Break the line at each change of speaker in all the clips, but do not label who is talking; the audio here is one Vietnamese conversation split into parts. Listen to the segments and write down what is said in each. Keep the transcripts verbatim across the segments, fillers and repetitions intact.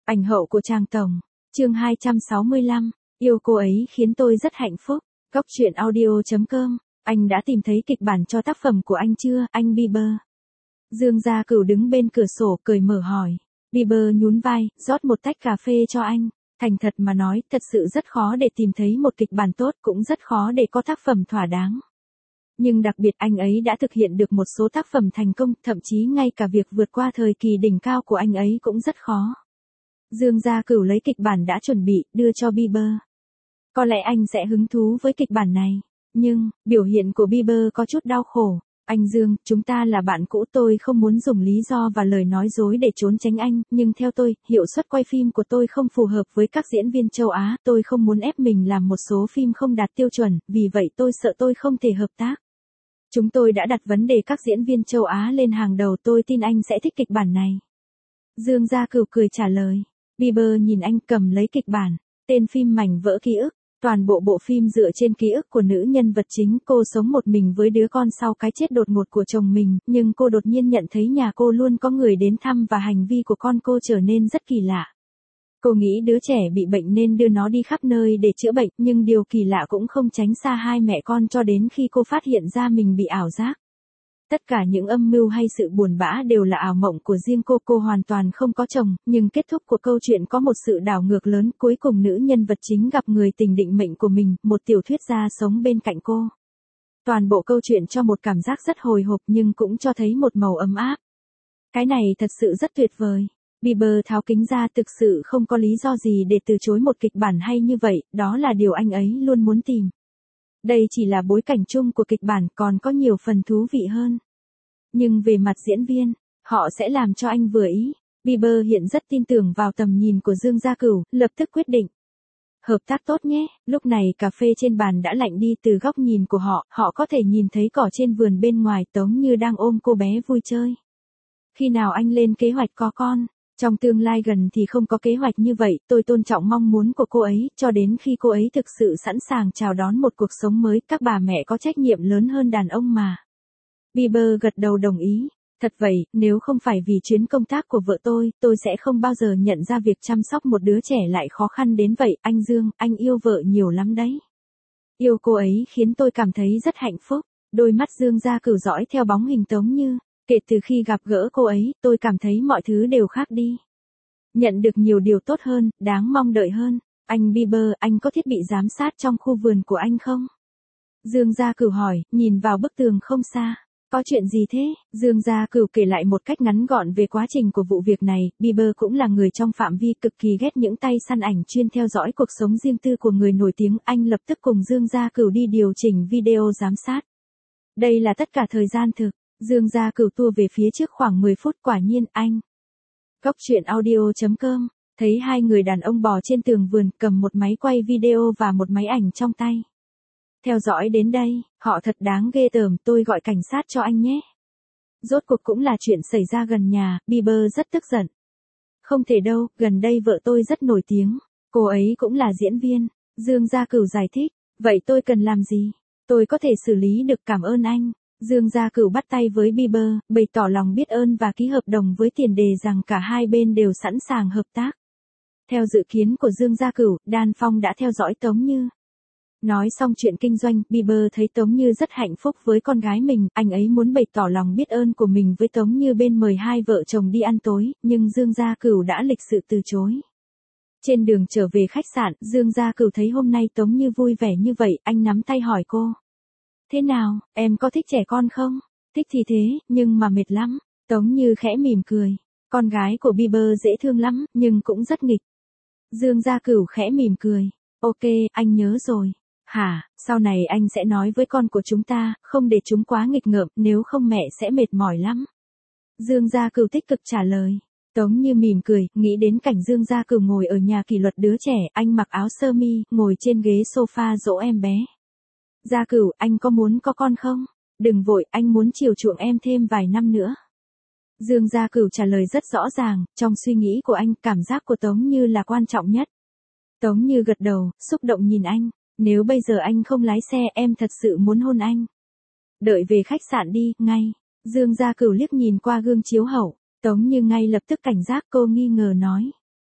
Ảnh hậu của Tràng Tổng. Chương hai trăm sáu mươi lăm. Yêu cô ấy khiến tôi rất hạnh phúc. Góc truyện audio chấm com. Anh đã tìm thấy kịch bản cho tác phẩm của anh chưa, anh Bieber? Dương Gia Cửu đứng bên cửa sổ cười mở hỏi. Bieber nhún vai, rót một tách cà phê cho anh. Thành thật mà nói, thật sự rất khó để tìm thấy một kịch bản tốt, cũng rất khó để có tác phẩm thỏa đáng. Nhưng đặc biệt anh ấy đã thực hiện được một số tác phẩm thành công, thậm chí ngay cả việc vượt qua thời kỳ đỉnh cao của anh ấy cũng rất khó. Dương Gia Cửu lấy kịch bản đã chuẩn bị, đưa cho Bieber. Có lẽ anh sẽ hứng thú với kịch bản này. Nhưng, biểu hiện của Bieber có chút đau khổ. Anh Dương, chúng ta là bạn cũ, tôi không muốn dùng lý do và lời nói dối để trốn tránh anh, nhưng theo tôi, hiệu suất quay phim của tôi không phù hợp với các diễn viên châu Á, tôi không muốn ép mình làm một số phim không đạt tiêu chuẩn, vì vậy tôi sợ tôi không thể hợp tác. Chúng tôi đã đặt vấn đề các diễn viên châu Á lên hàng đầu, tôi tin anh sẽ thích kịch bản này. Dương Gia Cửu cười trả lời. Bieber nhìn anh cầm lấy kịch bản, tên phim Mảnh vỡ ký ức. Toàn bộ bộ phim dựa trên ký ức của nữ nhân vật chính, cô sống một mình với đứa con sau cái chết đột ngột của chồng mình, nhưng cô đột nhiên nhận thấy nhà cô luôn có người đến thăm và hành vi của con cô trở nên rất kỳ lạ. Cô nghĩ đứa trẻ bị bệnh nên đưa nó đi khắp nơi để chữa bệnh, nhưng điều kỳ lạ cũng không tránh xa hai mẹ con cho đến khi cô phát hiện ra mình bị ảo giác. Tất cả những âm mưu hay sự buồn bã đều là ảo mộng của riêng cô, cô hoàn toàn không có chồng, nhưng kết thúc của câu chuyện có một sự đảo ngược lớn, cuối cùng nữ nhân vật chính gặp người tình định mệnh của mình, một tiểu thuyết gia sống bên cạnh cô. Toàn bộ câu chuyện cho một cảm giác rất hồi hộp nhưng cũng cho thấy một màu ấm áp. Cái này thật sự rất tuyệt vời. Bieber tháo kính ra, thực sự không có lý do gì để từ chối một kịch bản hay như vậy, đó là điều anh ấy luôn muốn tìm. Đây chỉ là bối cảnh chung của kịch bản, còn có nhiều phần thú vị hơn. Nhưng về mặt diễn viên, họ sẽ làm cho anh vừa ý. Bieber hiện rất tin tưởng vào tầm nhìn của Dương Gia Cửu, lập tức quyết định. Hợp tác tốt nhé. Lúc này cà phê trên bàn đã lạnh đi, từ góc nhìn của họ, họ có thể nhìn thấy cỏ trên vườn bên ngoài, Tống Như đang ôm cô bé vui chơi. Khi nào anh lên kế hoạch có con? Trong tương lai gần thì không có kế hoạch như vậy, tôi tôn trọng mong muốn của cô ấy, cho đến khi cô ấy thực sự sẵn sàng chào đón một cuộc sống mới, các bà mẹ có trách nhiệm lớn hơn đàn ông mà. Bieber gật đầu đồng ý. Thật vậy, nếu không phải vì chuyến công tác của vợ tôi, tôi sẽ không bao giờ nhận ra việc chăm sóc một đứa trẻ lại khó khăn đến vậy. Anh Dương, anh yêu vợ nhiều lắm đấy. Yêu cô ấy khiến tôi cảm thấy rất hạnh phúc. Đôi mắt Dương Gia Cửu dõi theo bóng hình Tống Như. Kể từ khi gặp gỡ cô ấy, tôi cảm thấy mọi thứ đều khác đi. Nhận được nhiều điều tốt hơn, đáng mong đợi hơn. Anh Bieber, anh có thiết bị giám sát trong khu vườn của anh không? Dương Gia Cửu hỏi, nhìn vào bức tường không xa. Có chuyện gì thế? Dương Gia Cửu kể lại một cách ngắn gọn về quá trình của vụ việc này. Bieber cũng là người trong phạm vi cực kỳ ghét những tay săn ảnh chuyên theo dõi cuộc sống riêng tư của người nổi tiếng. Anh lập tức cùng Dương Gia Cửu đi điều chỉnh video giám sát. Đây là tất cả thời gian thực. Dương Gia Cửu tua về phía trước khoảng mười phút, quả nhiên anh. Góc truyện audio chấm com. Thấy hai người đàn ông bò trên tường vườn, cầm một máy quay video và một máy ảnh trong tay. Theo dõi đến đây, họ thật đáng ghê tởm, tôi gọi cảnh sát cho anh nhé. Rốt cuộc cũng là chuyện xảy ra gần nhà, Bieber rất tức giận. Không thể đâu, gần đây vợ tôi rất nổi tiếng, cô ấy cũng là diễn viên. Dương Gia Cửu giải thích, vậy tôi cần làm gì? Tôi có thể xử lý được, cảm ơn anh. Dương Gia Cửu bắt tay với Bieber, bày tỏ lòng biết ơn và ký hợp đồng với tiền đề rằng cả hai bên đều sẵn sàng hợp tác. Theo dự kiến của Dương Gia Cửu, Đan Phong đã theo dõi Tống Như. Nói xong chuyện kinh doanh, Bieber thấy Tống Như rất hạnh phúc với con gái mình, anh ấy muốn bày tỏ lòng biết ơn của mình với Tống Như bên mời hai vợ chồng đi ăn tối, nhưng Dương Gia Cửu đã lịch sự từ chối. Trên đường trở về khách sạn, Dương Gia Cửu thấy hôm nay Tống Như vui vẻ như vậy, anh nắm tay hỏi cô. Thế nào, em có thích trẻ con không? Thích thì thế, nhưng mà mệt lắm. Tống Như khẽ mỉm cười. Con gái của Bieber dễ thương lắm, nhưng cũng rất nghịch. Dương Gia Cửu khẽ mỉm cười. Ok, anh nhớ rồi. Hả, sau này anh sẽ nói với con của chúng ta, không để chúng quá nghịch ngợm, nếu không mẹ sẽ mệt mỏi lắm. Dương Gia Cửu tích cực trả lời. Tống Như mỉm cười, nghĩ đến cảnh Dương Gia Cửu ngồi ở nhà kỷ luật đứa trẻ, anh mặc áo sơ mi, ngồi trên ghế sofa dỗ em bé. Gia Cửu, anh có muốn có con không? Đừng vội, anh muốn chiều chuộng em thêm vài năm nữa. Dương Gia Cửu trả lời rất rõ ràng, trong suy nghĩ của anh, cảm giác của Tống Như là quan trọng nhất. Tống Như gật đầu, xúc động nhìn anh. Nếu bây giờ anh không lái xe, em thật sự muốn hôn anh. Đợi về khách sạn đi, ngay. Dương Gia Cửu liếc nhìn qua gương chiếu hậu. Tống Như ngay lập tức cảnh giác, cô nghi ngờ nói.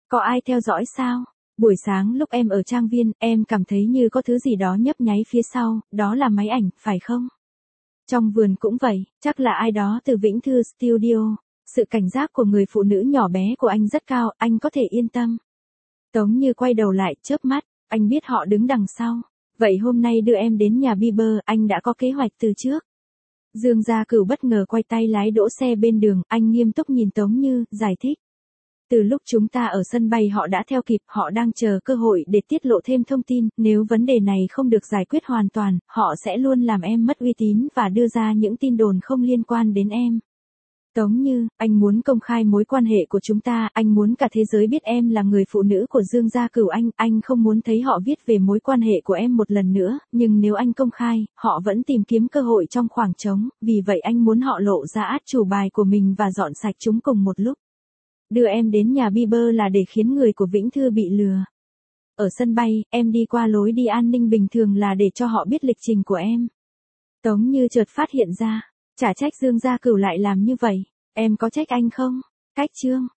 Có ai theo dõi sao? Buổi sáng lúc em ở trang viên, em cảm thấy như có thứ gì đó nhấp nháy phía sau, đó là máy ảnh, phải không? Trong vườn cũng vậy, chắc là ai đó từ Vĩnh Thư Studio. Sự cảnh giác của người phụ nữ nhỏ bé của anh rất cao, anh có thể yên tâm. Tống Như quay đầu lại, chớp mắt, anh biết họ đứng đằng sau. Vậy hôm nay đưa em đến nhà Bieber, anh đã có kế hoạch từ trước. Dương Gia Cửu bất ngờ quay tay lái đỗ xe bên đường, anh nghiêm túc nhìn Tống Như, giải thích. Từ lúc chúng ta ở sân bay họ đã theo kịp, họ đang chờ cơ hội để tiết lộ thêm thông tin, nếu vấn đề này không được giải quyết hoàn toàn, họ sẽ luôn làm em mất uy tín và đưa ra những tin đồn không liên quan đến em. Tống Như, anh muốn công khai mối quan hệ của chúng ta, anh muốn cả thế giới biết em là người phụ nữ của Dương Gia Cửu anh, anh không muốn thấy họ viết về mối quan hệ của em một lần nữa, nhưng nếu anh công khai, họ vẫn tìm kiếm cơ hội trong khoảng trống, vì vậy anh muốn họ lộ ra át chủ bài của mình và dọn sạch chúng cùng một lúc. Đưa em đến nhà Bieber là để khiến người của Vĩnh Thư bị lừa. Ở sân bay, em đi qua lối đi an ninh bình thường là để cho họ biết lịch trình của em. Tống Như chợt phát hiện ra, chả trách Dương Gia Cửu lại làm như vậy, em có trách anh không? Cách chương